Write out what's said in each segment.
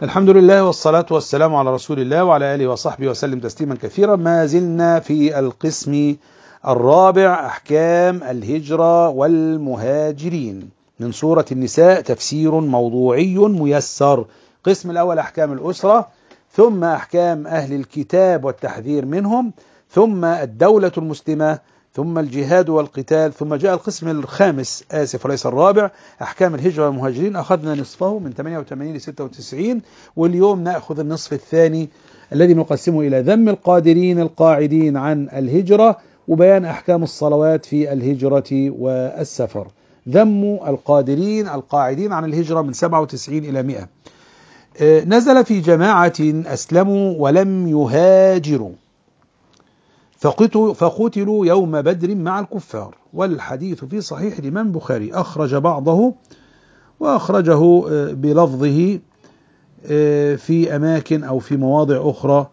الحمد لله والصلاة والسلام على رسول الله وعلى آله وصحبه وسلم تسليما كثيرا. ما زلنا في القسم الرابع، أحكام الهجرة والمهاجرين، من سورة النساء، تفسير موضوعي ميسر. قسم الأول أحكام الأسرة، ثم أحكام أهل الكتاب والتحذير منهم، ثم الدولة المسلمة، ثم الجهاد والقتال، ثم جاء القسم الخامس وليس الرابع، أحكام الهجرة والمهاجرين. أخذنا نصفه من 88 ل 96، واليوم نأخذ النصف الثاني الذي نقسمه إلى ذم القادرين القاعدين عن الهجرة، وبيان أحكام الصلوات في الهجرة والسفر. ذم القادرين القاعدين عن الهجرة من 97 إلى 100. نزل في جماعة أسلموا ولم يهاجروا فقتلوا يوم بدر مع الكفار. والحديث في صحيح الإمام البخاري، أخرج بعضه وأخرجه بلفظه في أماكن أو في مواضع أخرى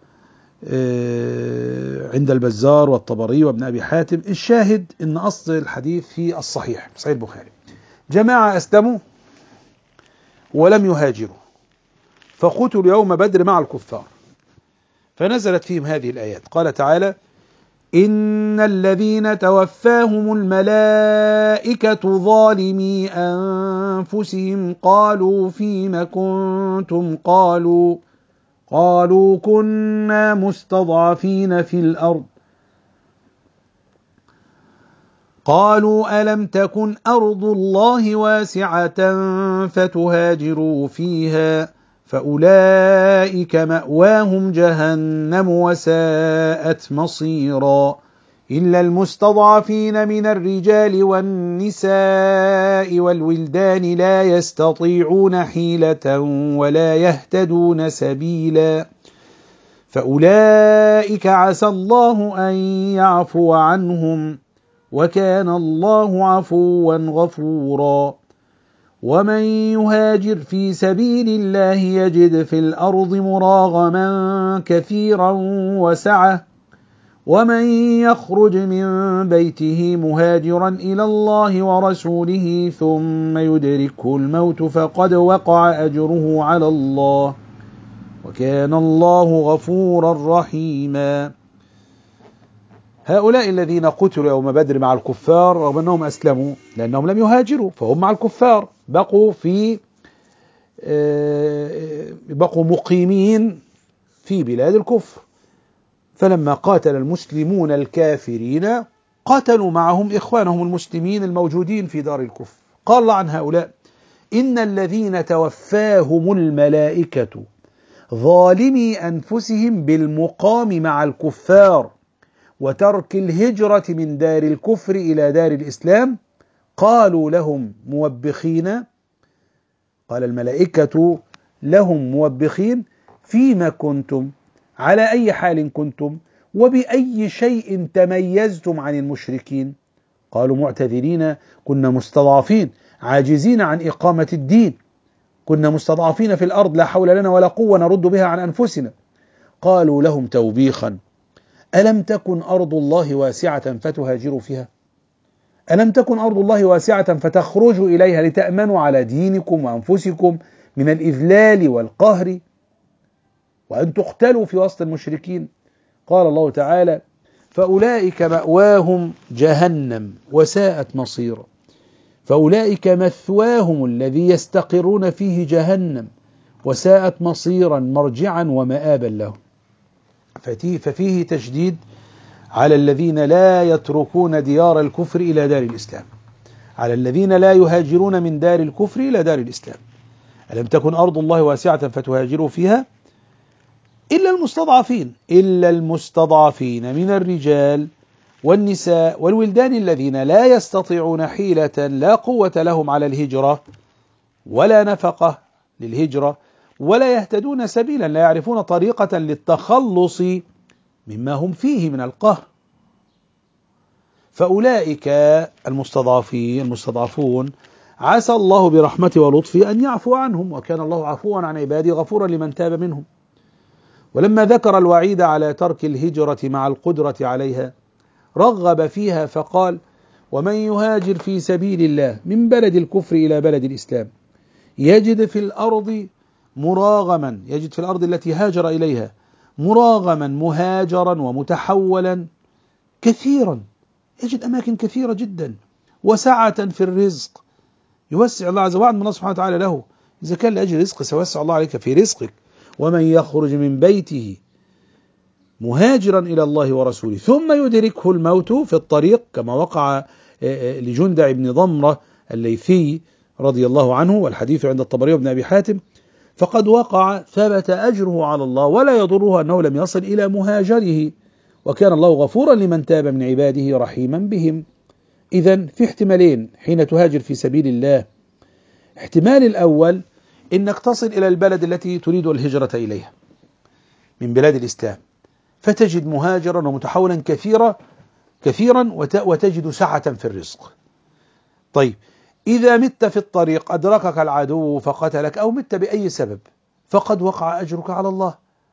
عند البزار والطبري وابن أبي حاتم. الشاهد إن أصل الحديث في الصحيح، صحيح البخاري. جماعة أسلموا ولم يهاجروا فقتلوا يوم بدر مع الكفار، فنزلت فيهم هذه الآيات. قال تعالى: إن الذين توفاهم الملائكة ظالمي أنفسهم قالوا فيم كنتم قالوا كنا مستضعفين في الأرض قالوا ألم تكن أرض الله واسعة فتهاجروا فيها فأولئك مأواهم جهنم وساءت مصيرا إلا المستضعفين من الرجال والنساء والولدان لا يستطيعون حيلة ولا يهتدون سبيلا فأولئك عسى الله أن يعفو عنهم وكان الله عفوا غفورا ومن يهاجر في سبيل الله يجد في الأرض مراغما كثيرا وسعة ومن يخرج من بيته مهاجرا إلى الله ورسوله ثم يدركه الموت فقد وقع أجره على الله وكان الله غفورا رحيما. هؤلاء الذين قتلوا يوم بدر مع الكفار رغم أنهم أسلموا لأنهم لم يهاجروا، فهم مع الكفار، بقوا مقيمين في بلاد الكفر. فلما قاتل المسلمون الكافرين قاتلوا معهم إخوانهم المسلمين الموجودين في دار الكفر. قال الله عن هؤلاء: إن الذين توفاهم الملائكة ظالمي أنفسهم بالمقام مع الكفار وترك الهجرة من دار الكفر إلى دار الإسلام قالوا لهم موبخين، قال الملائكة لهم موبخين: فيما كنتم، على أي حال كنتم، وبأي شيء تميزتم عن المشركين؟ قالوا معتذرين: كنا مستضعفين عاجزين عن إقامة الدين، كنا مستضعفين في الأرض لا حول لنا ولا قوة نرد بها عن أنفسنا. قالوا لهم توبيخا: ألم تكن أرض الله واسعة فتهاجروا فيها؟ ألم تكن أرض الله واسعة فتخرجوا إليها لتأمنوا على دينكم وأنفسكم من الإذلال والقهر وأن تقتلوا في وسط المشركين؟ قال الله تعالى: فأولئك مأواهم جهنم وساءت مصيرا. فأولئك مثواهم الذي يستقرون فيه جهنم وساءت مصيرا مرجعا ومآبا لهم. ففيه تشديد على الذين لا يتركون ديار الكفر إلى دار الإسلام، على الذين لا يهاجرون من دار الكفر إلى دار الإسلام. ألم تكن أرض الله واسعة فتهاجروا فيها إلا المستضعفين من الرجال والنساء والولدان الذين لا يستطيعون حيلة لا قوة لهم على الهجرة ولا نفقة للهجرة ولا يهتدون سبيلا، لا يعرفون طريقة للتخلص مما هم فيه من القهر. فأولئك المستضعفون عسى الله برحمته ولطفه أن يعفو عنهم وكان الله عفوا عن عباده غفورا لمن تاب منهم. ولما ذكر الوعيد على ترك الهجرة مع القدرة عليها رغب فيها فقال: ومن يهاجر في سبيل الله من بلد الكفر إلى بلد الإسلام يجد في الأرض مراغما، يجد في الأرض التي هاجر إليها مراغما مهاجرا ومتحولا كثيرا، يجد أماكن كثيرة جدا، وسعة في الرزق، يوسع الله عز وجل من الله سبحانه وتعالى له. إذا كان لأجل رزق سيوسع الله عليك في رزقك. ومن يخرج من بيته مهاجرا إلى الله ورسوله ثم يدركه الموت في الطريق، كما وقع لجندع بن ضمرة الليثي رضي الله عنه، والحديث عند الطبري وابن أبي حاتم، فقد وقع ثبت أجره على الله ولا يضره أنه لم يصل إلى مهاجره، وكان الله غفورا لمن تاب من عباده رحيما بهم. إذن في احتمالين حين تهاجر في سبيل الله. احتمال الأول إنك تصل إلى البلد التي تريد الهجرة إليها من بلاد الإسلام، فتجد مهاجرا ومتحولا كثيرا وتجد سعة في الرزق. طيب، إذا مت في الطريق أدركك العدو فقتلك أو مت بأي سبب، فقد وقع أجرك على الله،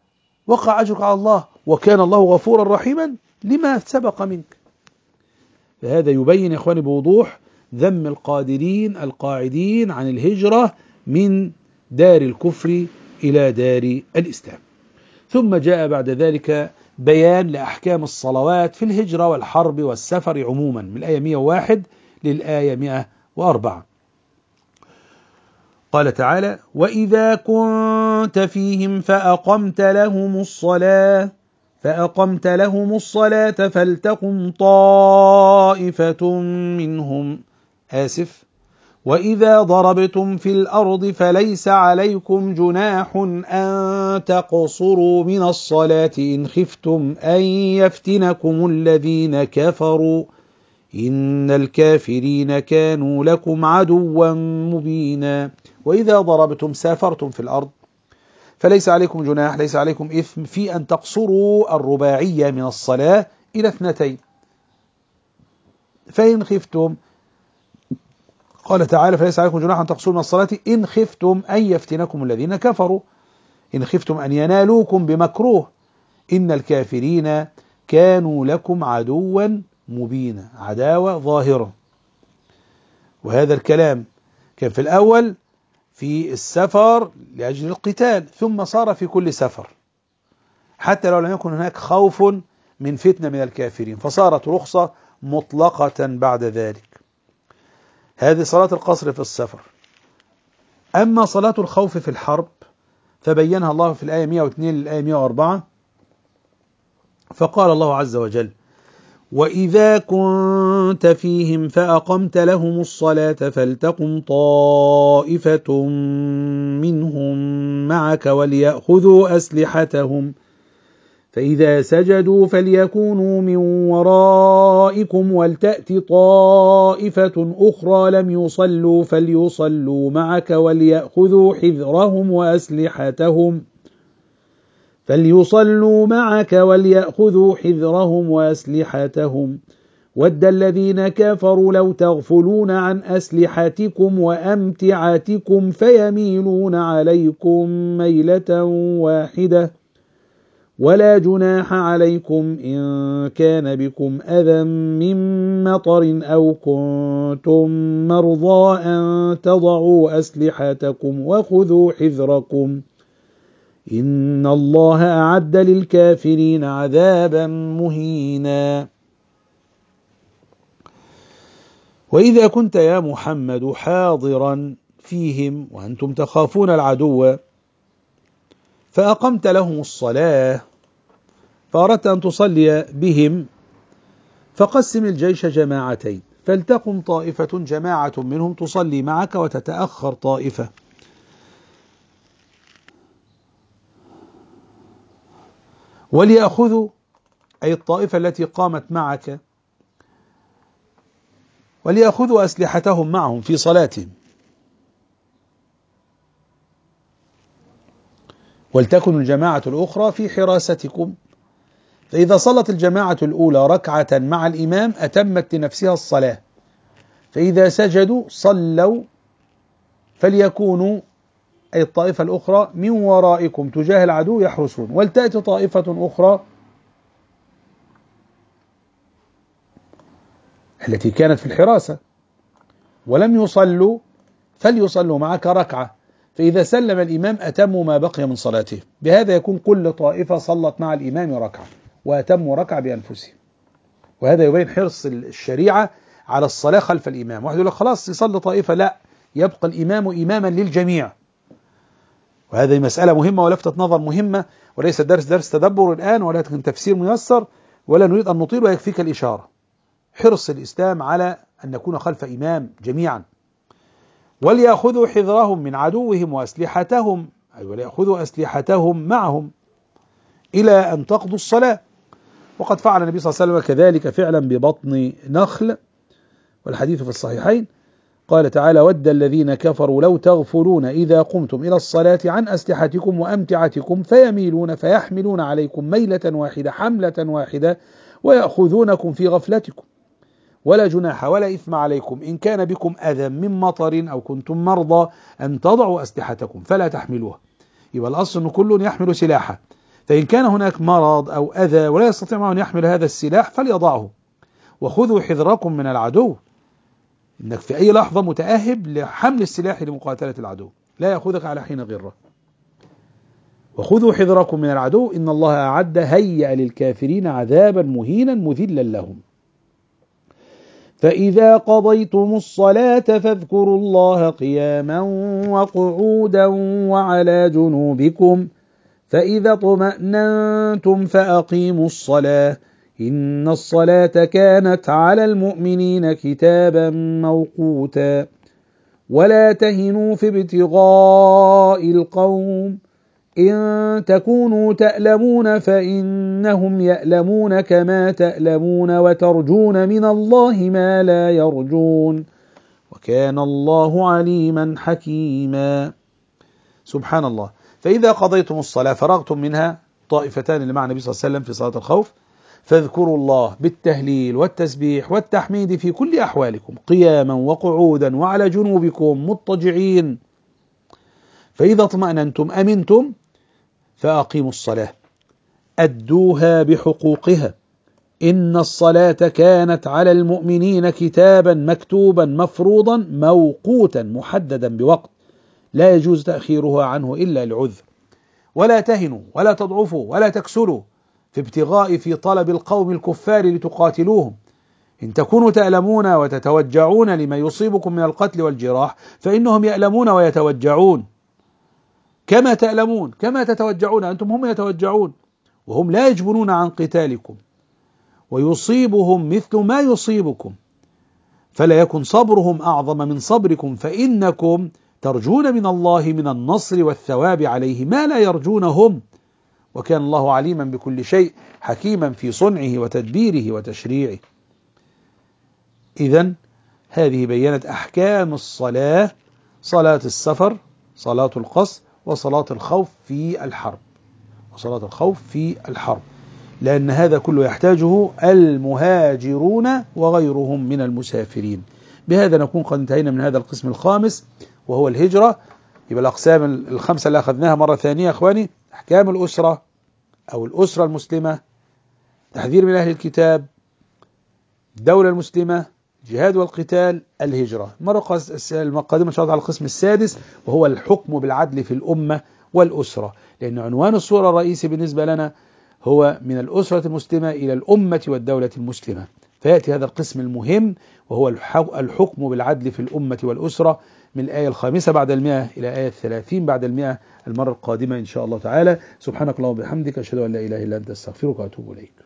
وكان الله غفورا رحيما لما سبق منك. فهذا يبين يا إخواني بوضوح ذم القاعدين عن الهجرة من دار الكفر إلى دار الإسلام. ثم جاء بعد ذلك بيان لأحكام الصلوات في الهجرة والحرب والسفر عموما، من الآية 101 للآية 104. قال تعالى: وإذا كنت فيهم فأقمت لهم الصلاة فلتقم طائفة منهم وإذا ضربتم في الأرض فليس عليكم جناح أن تقصروا من الصلاة إن خفتم أن يفتنكم الذين كفروا إن الكافرين كانوا لكم عدوا مبينا. وإذا ضربتم سافرتم في الأرض فليس عليكم جناح، ليس عليكم إثم في أن تقصروا الرباعية من الصلاة إلى 2. فإن خفتم، قال تعالى: فليس عليكم جناح أن تقصروا من الصلاة إن خفتم أن يفتنكم الذين كفروا، إن خفتم أن ينالوكم بمكروه، إن الكافرين كانوا لكم عدوا مبينا، عداوة ظاهرة. وهذا الكلام كان في الأول في السفر لأجل القتال، ثم صار في كل سفر حتى لو لم يكن هناك خوف من فتنة من الكافرين، فصارت رخصة مطلقة بعد ذلك. هذه صلاة القصر في السفر. أما صلاة الخوف في الحرب فبينها الله في الآية 102 للآية 104، فقال الله عز وجل: وإذا كنت فيهم فأقمت لهم الصلاة فلتقم طائفة منهم معك وليأخذوا أسلحتهم فإذا سجدوا فليكونوا من ورائكم ولتأت طائفة أخرى لم يصلوا فليصلوا معك وليأخذوا حذرهم وأسلحتهم ود الذين كفروا لو تغفلون عن أسلحتكم وأمتعتكم فيميلون عليكم ميلة واحدة ولا جناح عليكم إن كان بكم أذى من مطر أو كنتم مرضى أن تضعوا أسلحتكم وخذوا حذركم إن الله أعد للكافرين عذابا مهينا. وإذا كنت يا محمد حاضرا فيهم وأنتم تخافون العدو فأقمت لهم الصلاة فأردت أن تصلي بهم، فقسم الجيش جماعتين، فلتقم طائفة جماعة منهم تصلي معك وتتأخر طائفة. وليأخذوا، أي الطائفة التي قامت معك، وليأخذوا أسلحتهم معهم في صلاتهم، ولتكن الجماعة الأخرى في حراستكم. فإذا صلت الجماعة الأولى ركعة مع الإمام أتمت لنفسها الصلاة، فإذا سجدوا صلوا فليكونوا، أي الطائفة الأخرى، من ورائكم تجاه العدو يحرسون، ولتأتي طائفة أخرى التي كانت في الحراسة ولم يصلوا فليصلوا معك ركعة، فإذا سلم الإمام أتموا ما بقي من صلاته. بهذا يكون كل طائفة صلت مع الإمام ركعة وأتموا ركعة بأنفسهم. وهذا يبين حرص الشريعة على الصلاة خلف الإمام. واحد يقول لك خلاص يصلي طائفة، لا، يبقى الإمام إماما للجميع. وهذه مسألة مهمة ولفتة نظر مهمة، وليس درس تدبر الآن ولكن تفسير ميسر، ولا نريد أن نطيل ويكفيك الإشارة. حرص الإسلام على أن نكون خلف إمام جميعا. وليأخذوا حذرهم من عدوهم وأسلحتهم، أي وليأخذوا أسلحتهم معهم إلى أن تقضوا الصلاة. وقد فعل النبي صلى الله عليه وسلم كذلك فعلا ببطن نخل، والحديث في الصحيحين. قال تعالى: ود الذين كفروا لو تغفلون إذا قمتم إلى الصلاة عن أسلحتكم وأمتعتكم فيميلون فيحملون عليكم ميلة واحدة حملة واحدة ويأخذونكم في غفلتكم ولا جناح ولا إثم عليكم إن كان بكم أذى من مطر أو كنتم مرضى أن تضعوا أسلحتكم فلا تحملوها. يبقى الأصل أن كل يحمل سلاحه، فإن كان هناك مرض أو أذى ولا يستطيع معه أن يحمل هذا السلاح فليضعه. وخذوا حذركم من العدو، إنك في أي لحظة متأهب لحمل السلاح لمقاتلة العدو، لا يأخذك على حين غرة. وخذوا حذركم من العدو إن الله أعد هيئ للكافرين عذابا مهينا مذلا لهم. فإذا قضيتم الصلاة فاذكروا الله قياما وقعودا وعلى جنوبكم فإذا اطمأننتم فأقيموا الصلاة إن الصلاة كانت على المؤمنين كتابا موقوتا ولا تهنوا في ابتغاء القوم إن تكونوا تألمون فإنهم يألمون كما تألمون وترجون من الله ما لا يرجون وكان الله عليما حكيما. سبحان الله. فإذا قضيتم الصلاة فرغتم منها، طائفتان اللي مع النبي صلى الله عليه وسلم في صلاة الخوف، فاذكروا الله بالتهليل والتسبيح والتحميد في كل أحوالكم قياما وقعودا وعلى جنوبكم مضطجعين. فإذا اطمأننتم أمنتم فأقيموا الصلاة أدوها بحقوقها إن الصلاة كانت على المؤمنين كتابا مكتوبا مفروضا موقوتا محددا بوقت لا يجوز تأخيرها عنه إلا لعذر. ولا تهنوا ولا تضعفوا ولا تكسلوا في طلب القوم الكفار لتقاتلوهم. إن تكونوا تألمون وتتوجعون لما يصيبكم من القتل والجراح فإنهم يألمون ويتوجعون كما تألمون كما تتوجعون أنتم، هم يتوجعون وهم لا يجبنون عن قتالكم ويصيبهم مثل ما يصيبكم، فلا يكن صبرهم أعظم من صبركم فإنكم ترجون من الله من النصر والثواب عليه ما لا يرجونهم وكان الله عليما بكل شيء حكيما في صنعه وتدبيره وتشريعه. إذن هذه بينت أحكام الصلاة: صلاة السفر، صلاة القصر، وصلاة الخوف في الحرب، لأن هذا كله يحتاجه المهاجرون وغيرهم من المسافرين. بهذا نكون قد انتهينا من هذا القسم الخامس وهو الهجرة. يبقى الأقسام الخمسة اللي أخذناها مرة ثانية أخواني: أحكام الأسرة أو الأسرة المسلمة، تحذير من أهل الكتاب، الدولة المسلمة، الجهاد والقتال، الهجرة. المرة القادمة إن شاء الله على القسم السادس وهو الحكم بالعدل في الأمة والأسرة، لأن عنوان الصورة الرئيسي بالنسبة لنا هو من الأسرة المسلمة إلى الأمة والدولة المسلمة. فيأتي هذا القسم المهم وهو الحكم بالعدل في الأمة والأسرة من الآية 5 بعد 100 إلى آية 30 بعد 100 المرة القادمة إن شاء الله تعالى. سبحانك اللهم وبحمدك أشهد أن لا إله إلا أنت أستغفرك وأتوب إليك.